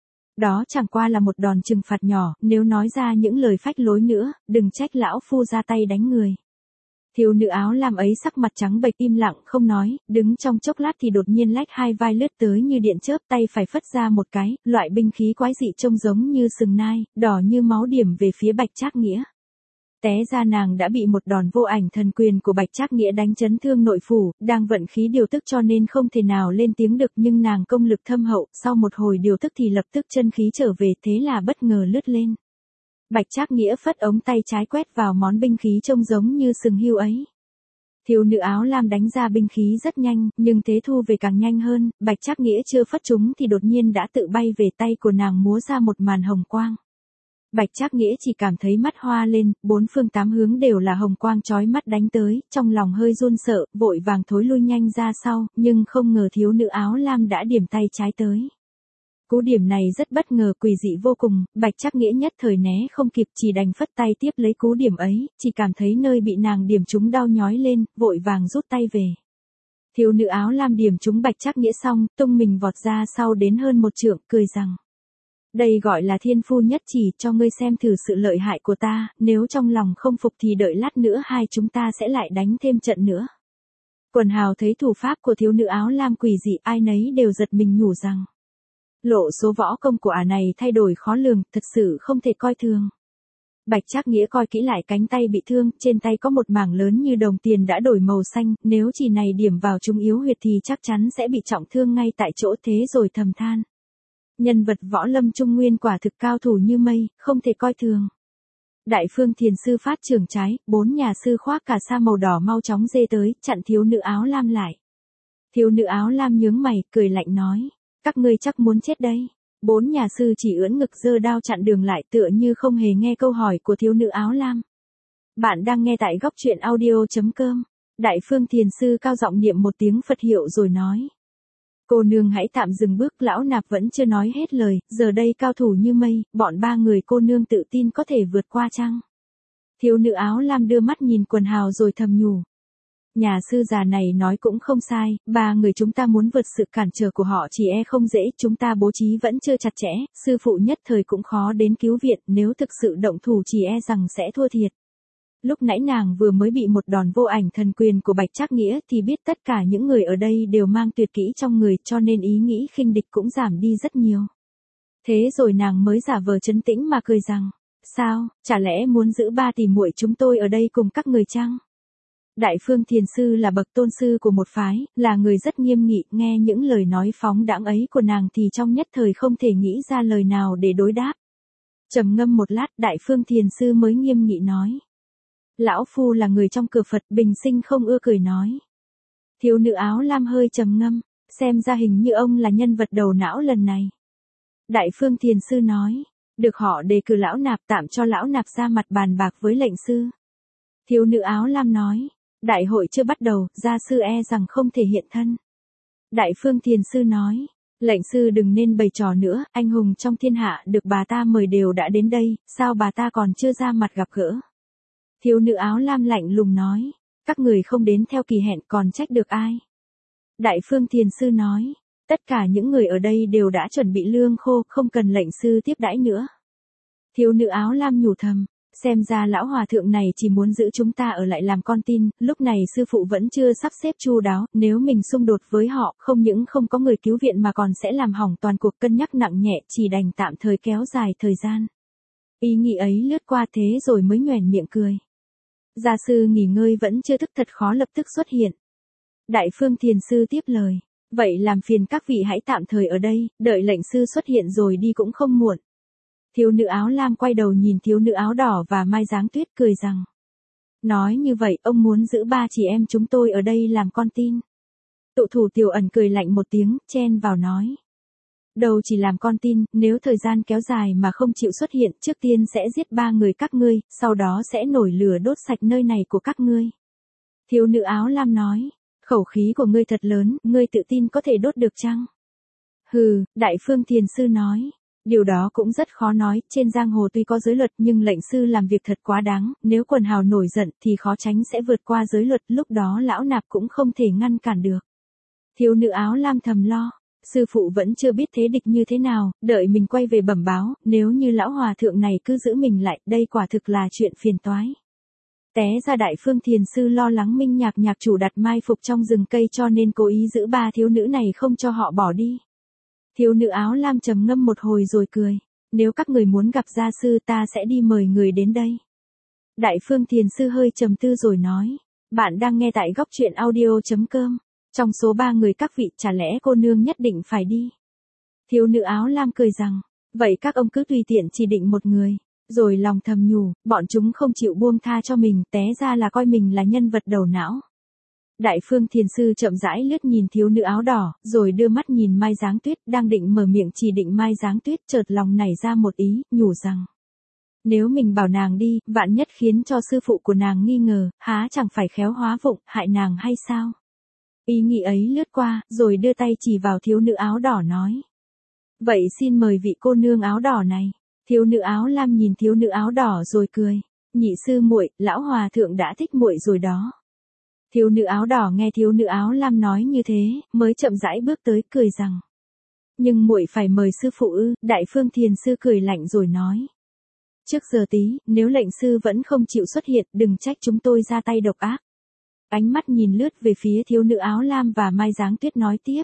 đó chẳng qua là một đòn trừng phạt nhỏ, nếu nói ra những lời phách lối nữa, đừng trách lão phu ra tay đánh người. Thiếu nữ áo lam ấy sắc mặt trắng bệch im lặng không nói, đứng trong chốc lát thì đột nhiên lách hai vai lướt tới như điện chớp, tay phải phất ra một cái, loại binh khí quái dị trông giống như sừng nai, đỏ như máu điểm về phía Bạch Trác Nghĩa. Té ra nàng đã bị một đòn vô ảnh thần quyền của Bạch Trác Nghĩa đánh chấn thương nội phủ, đang vận khí điều tức cho nên không thể nào lên tiếng được, nhưng nàng công lực thâm hậu, sau một hồi điều tức thì lập tức chân khí trở về, thế là bất ngờ lướt lên. Bạch Trác Nghĩa phất ống tay trái quét vào món binh khí trông giống như sừng hươu ấy. Thiếu nữ áo lam đánh ra binh khí rất nhanh, nhưng thế thu về càng nhanh hơn, Bạch Trác Nghĩa chưa phất chúng thì đột nhiên đã tự bay về, tay của nàng múa ra một màn hồng quang. Bạch Trác Nghĩa chỉ cảm thấy mắt hoa lên, bốn phương tám hướng đều là hồng quang chói mắt đánh tới, trong lòng hơi run sợ, vội vàng thối lui nhanh ra sau, nhưng không ngờ thiếu nữ áo lam đã điểm tay trái tới. Cú điểm này rất bất ngờ, quỷ dị vô cùng, Bạch Trác Nghĩa nhất thời né không kịp, chỉ đành phất tay tiếp lấy cú điểm ấy, chỉ cảm thấy nơi bị nàng điểm trúng đau nhói lên, vội vàng rút tay về. Thiếu nữ áo lam điểm trúng Bạch Trác Nghĩa xong, tung mình vọt ra sau đến hơn một trượng, cười rằng. Đây gọi là thiên phu nhất chỉ, cho ngươi xem thử sự lợi hại của ta, nếu trong lòng không phục thì đợi lát nữa hai chúng ta sẽ lại đánh thêm trận nữa. Quần hào thấy thủ pháp của thiếu nữ áo lam quỷ dị, ai nấy đều giật mình nhủ rằng. Lộ số võ công của ả này thay đổi khó lường, thật sự không thể coi thường. Bạch Trác Nghĩa coi kỹ lại cánh tay bị thương, trên tay có một mảng lớn như đồng tiền đã đổi màu xanh, nếu chỉ này điểm vào trung yếu huyệt thì chắc chắn sẽ bị trọng thương ngay tại chỗ, thế rồi thầm than. Nhân vật võ lâm Trung Nguyên quả thực cao thủ như mây, không thể coi thường. Đại Phương Thiền Sư phát trưởng trái, bốn nhà sư khoác cả sa màu đỏ mau chóng dê tới, chặn thiếu nữ áo lam lại. Thiếu nữ áo lam nhướng mày, cười lạnh nói. Các ngươi chắc muốn chết đây. Bốn nhà sư chỉ ưỡn ngực giơ đao chặn đường lại, tựa như không hề nghe câu hỏi của thiếu nữ áo lam. Bạn đang nghe tại góc truyện audio.com. Đại Phương Thiền Sư cao giọng niệm một tiếng Phật hiệu rồi nói. Cô nương hãy tạm dừng bước, lão nạp vẫn chưa nói hết lời, giờ đây cao thủ như mây, bọn ba người cô nương tự tin có thể vượt qua chăng? Thiếu nữ áo lam đưa mắt nhìn quần hào rồi thầm nhủ. Nhà sư già này nói cũng không sai, ba người chúng ta muốn vượt sự cản trở của họ chỉ e không dễ, chúng ta bố trí vẫn chưa chặt chẽ, sư phụ nhất thời cũng khó đến cứu viện, nếu thực sự động thủ chỉ e rằng sẽ thua thiệt. Lúc nãy nàng vừa mới bị một đòn vô ảnh thần quyền của Bạch Trác Nghĩa thì biết tất cả những người ở đây đều mang tuyệt kỹ trong người, cho nên ý nghĩ khinh địch cũng giảm đi rất nhiều. Thế rồi nàng mới giả vờ trấn tĩnh mà cười rằng, sao, chả lẽ muốn giữ ba tỷ muội chúng tôi ở đây cùng các người chăng? Đại Phương Thiền Sư là bậc tôn sư của một phái, là người rất nghiêm nghị, nghe những lời nói phóng đãng ấy của nàng thì trong nhất thời không thể nghĩ ra lời nào để đối đáp. Trầm ngâm một lát, Đại Phương Thiền Sư mới nghiêm nghị nói. Lão phu là người trong cửa Phật, bình sinh không ưa cười nói. Thiếu nữ áo lam hơi trầm ngâm, xem ra hình như ông là nhân vật đầu não lần này. Đại Phương Thiền Sư nói, Được họ đề cử lão nạp, tạm cho lão nạp ra mặt bàn bạc với lệnh sư. Thiếu nữ áo lam nói, đại hội chưa bắt đầu, gia sư e rằng không thể hiện thân. Đại phương thiền sư nói, lệnh sư đừng nên bày trò nữa, anh hùng trong thiên hạ được bà ta mời đều đã đến đây, sao bà ta còn chưa ra mặt gặp gỡ. Thiếu nữ áo lam lạnh lùng nói, các người không đến theo kỳ hẹn còn trách được ai. Đại phương thiền sư nói, tất cả những người ở đây đều đã chuẩn bị lương khô, không cần lệnh sư tiếp đãi nữa. Thiếu nữ áo lam nhủ thầm, xem ra lão hòa thượng này chỉ muốn giữ chúng ta ở lại làm con tin, lúc này sư phụ vẫn chưa sắp xếp chu đáo, nếu mình xung đột với họ, không những không có người cứu viện mà còn sẽ làm hỏng toàn cuộc, cân nhắc nặng nhẹ, chỉ đành tạm thời kéo dài thời gian. Ý nghĩ ấy lướt qua thế rồi mới nhoẻn miệng cười. Gia sư nghỉ ngơi vẫn chưa thức, thật khó lập tức xuất hiện. Đại phương thiền sư tiếp lời, vậy làm phiền các vị hãy tạm thời ở đây, đợi lệnh sư xuất hiện rồi đi cũng không muộn. Thiếu nữ áo lam quay đầu nhìn thiếu nữ áo đỏ và Mai Giáng Tuyết cười rằng, nói như vậy ông muốn giữ ba chị em chúng tôi ở đây làm con tin. Tụ thủ Tiểu Ẩn cười lạnh một tiếng, chen vào nói, đâu chỉ làm con tin, nếu thời gian kéo dài mà không chịu xuất hiện, trước tiên sẽ giết ba người các ngươi, sau đó sẽ nổi lửa đốt sạch nơi này của các ngươi. Thiếu nữ áo lam nói, khẩu khí của ngươi thật lớn, ngươi tự tin có thể đốt được chăng? Hừ, Đại phương thiền sư nói, điều đó cũng rất khó nói, trên giang hồ tuy có giới luật nhưng lệnh sư làm việc thật quá đáng, nếu quần hào nổi giận thì khó tránh sẽ vượt qua giới luật, lúc đó lão nạp cũng không thể ngăn cản được. Thiếu nữ áo lam thầm lo, sư phụ vẫn chưa biết thế địch như thế nào, đợi mình quay về bẩm báo, nếu như lão hòa thượng này cứ giữ mình lại, đây quả thực là chuyện phiền toái. Té ra Đại phương thiền sư lo lắng Minh Nhạc Nhạc chủ đặt mai phục trong rừng cây cho nên cố ý giữ ba thiếu nữ này không cho họ bỏ đi. Thiếu nữ áo lam trầm ngâm một hồi rồi cười, nếu các người muốn gặp gia sư ta sẽ đi mời người đến đây. Đại phương thiền sư hơi trầm tư rồi nói, bạn đang nghe tại góc truyện audio chấm com, trong số ba người các vị chả lẽ cô nương nhất định phải đi. Thiếu nữ áo lam cười rằng, vậy các ông cứ tùy tiện chỉ định một người, rồi lòng thầm nhủ, bọn chúng không chịu buông tha cho mình, té ra là coi mình là nhân vật đầu não. Đại phương thiền sư chậm rãi lướt nhìn thiếu nữ áo đỏ, rồi đưa mắt nhìn Mai Giáng Tuyết, đang định mở miệng chỉ định Mai Giáng Tuyết, chợt lòng nảy ra một ý, nhủ rằng, nếu mình bảo nàng đi, vạn nhất khiến cho sư phụ của nàng nghi ngờ, há chẳng phải khéo hóa vụng, hại nàng hay sao? Ý nghĩ ấy lướt qua, rồi đưa tay chỉ vào thiếu nữ áo đỏ nói, vậy xin mời vị cô nương áo đỏ này. Thiếu nữ áo lam nhìn thiếu nữ áo đỏ rồi cười, nhị sư muội, lão hòa thượng đã thích muội rồi đó. Thiếu nữ áo đỏ nghe thiếu nữ áo lam nói như thế, mới chậm rãi bước tới cười rằng, nhưng muội phải mời sư phụ ư? Đại phương thiền sư cười lạnh rồi nói, trước giờ tí, nếu lệnh sư vẫn không chịu xuất hiện, đừng trách chúng tôi ra tay độc ác. Ánh mắt nhìn lướt về phía thiếu nữ áo lam và Mai Giáng Tuyết nói tiếp,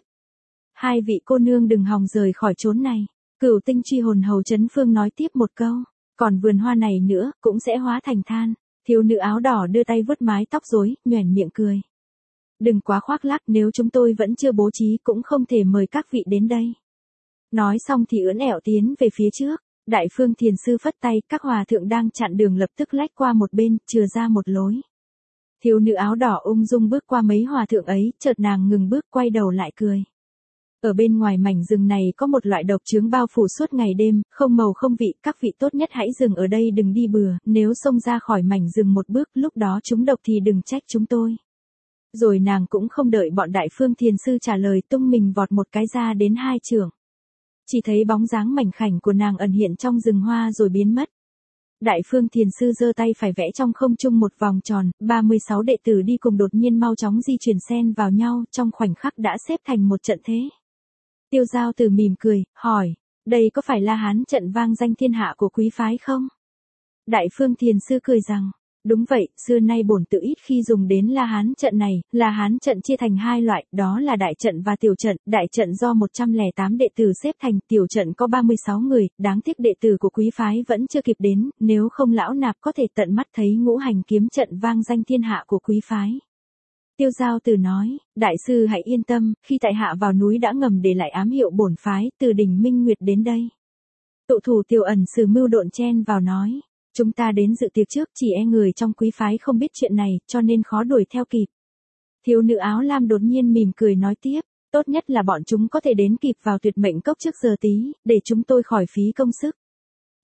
hai vị cô nương đừng hòng rời khỏi chốn này. Cửu tinh truy hồn hầu Trấn Phương nói tiếp một câu, còn vườn hoa này nữa, cũng sẽ hóa thành than. Thiếu nữ áo đỏ đưa tay vuốt mái tóc rối, nhoẻn miệng cười. Đừng quá khoác lác, nếu chúng tôi vẫn chưa bố trí cũng không thể mời các vị đến đây. Nói xong thì ưỡn ẻo tiến về phía trước, Đại phương thiền sư phất tay, các hòa thượng đang chặn đường lập tức lách qua một bên, chừa ra một lối. Thiếu nữ áo đỏ ung dung bước qua mấy hòa thượng ấy, chợt nàng ngừng bước quay đầu lại cười. Ở bên ngoài mảnh rừng này có một loại độc chướng bao phủ suốt ngày đêm, không màu không vị, các vị tốt nhất hãy dừng ở đây đừng đi bừa, nếu xông ra khỏi mảnh rừng một bước, lúc đó chúng độc thì đừng trách chúng tôi. Rồi nàng cũng không đợi bọn Đại phương thiền sư trả lời, tung mình vọt một cái ra đến hai chưởng. Chỉ thấy bóng dáng mảnh khảnh của nàng ẩn hiện trong rừng hoa rồi biến mất. Đại phương thiền sư giơ tay phải vẽ trong không trung một vòng tròn, ba mươi sáu đệ tử đi cùng đột nhiên mau chóng di chuyển xen vào nhau, trong khoảnh khắc đã xếp thành một trận thế. Tiêu Giao Tử mỉm cười, hỏi, đây có phải La Hán trận vang danh thiên hạ của quý phái không? Đại phương thiền sư cười rằng, đúng vậy, xưa nay bổn tự ít khi dùng đến La Hán trận này, La Hán trận chia thành hai loại, đó là đại trận và tiểu trận, đại trận do một trăm lẻ tám đệ tử xếp thành, tiểu trận có ba mươi sáu người, đáng tiếc đệ tử của quý phái vẫn chưa kịp đến, nếu không lão nạp có thể tận mắt thấy ngũ hành kiếm trận vang danh thiên hạ của quý phái. Tiêu Giao Tử nói, đại sư hãy yên tâm, khi tại hạ vào núi đã ngầm để lại ám hiệu bổn phái, từ đỉnh Minh Nguyệt đến đây. Tụ thủ Tiểu Ẩn Sử Mưu độn chen vào nói, chúng ta đến dự tiệc trước, chỉ e người trong quý phái không biết chuyện này, cho nên khó đuổi theo kịp. Thiếu nữ áo lam đột nhiên mỉm cười nói tiếp, tốt nhất là bọn chúng có thể đến kịp vào tuyệt mệnh cốc trước giờ tí, để chúng tôi khỏi phí công sức.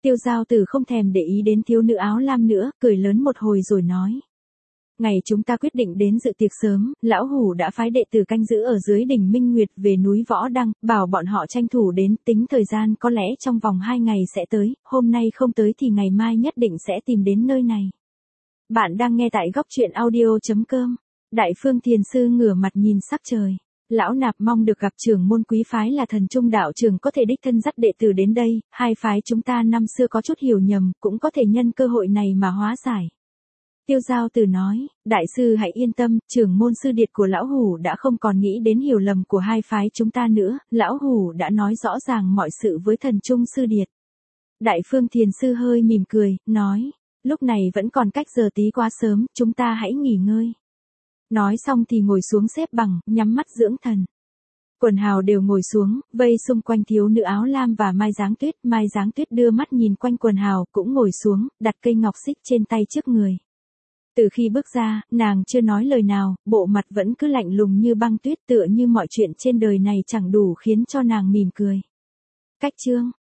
Tiêu Giao Tử không thèm để ý đến thiếu nữ áo lam nữa, cười lớn một hồi rồi nói. Ngày chúng ta quyết định đến dự tiệc sớm, lão hủ đã phái đệ tử canh giữ ở dưới đỉnh Minh Nguyệt về núi Võ Đăng, bảo bọn họ tranh thủ đến, tính thời gian có lẽ trong vòng hai ngày sẽ tới, hôm nay không tới thì ngày mai nhất định sẽ tìm đến nơi này. Bạn đang nghe tại góc truyện audio.com. Đại Phương Thiền Sư ngửa mặt nhìn sắc trời. Lão nạp mong được gặp trưởng môn quý phái là Thần Trung đạo trưởng có thể đích thân dắt đệ tử đến đây, hai phái chúng ta năm xưa có chút hiểu nhầm, cũng có thể nhân cơ hội này mà hóa giải. Tiêu Giao Tử nói, đại sư hãy yên tâm, trưởng môn sư điệt của lão hủ đã không còn nghĩ đến hiểu lầm của hai phái chúng ta nữa, lão hủ đã nói rõ ràng mọi sự với Thần Trung sư điệt. Đại Phương Thiền Sư hơi mỉm cười, nói, lúc này vẫn còn cách giờ tí quá sớm, chúng ta hãy nghỉ ngơi. Nói xong thì ngồi xuống xếp bằng, nhắm mắt dưỡng thần. Quần hào đều ngồi xuống, vây xung quanh thiếu nữ áo lam và Mai Giáng Tuyết. Mai Giáng Tuyết đưa mắt nhìn quanh quần hào, cũng ngồi xuống, đặt cây ngọc xích trên tay trước người. Từ khi bước ra, nàng chưa nói lời nào, bộ mặt vẫn cứ lạnh lùng như băng tuyết, tựa như mọi chuyện trên đời này chẳng đủ khiến cho nàng mỉm cười. Cách chương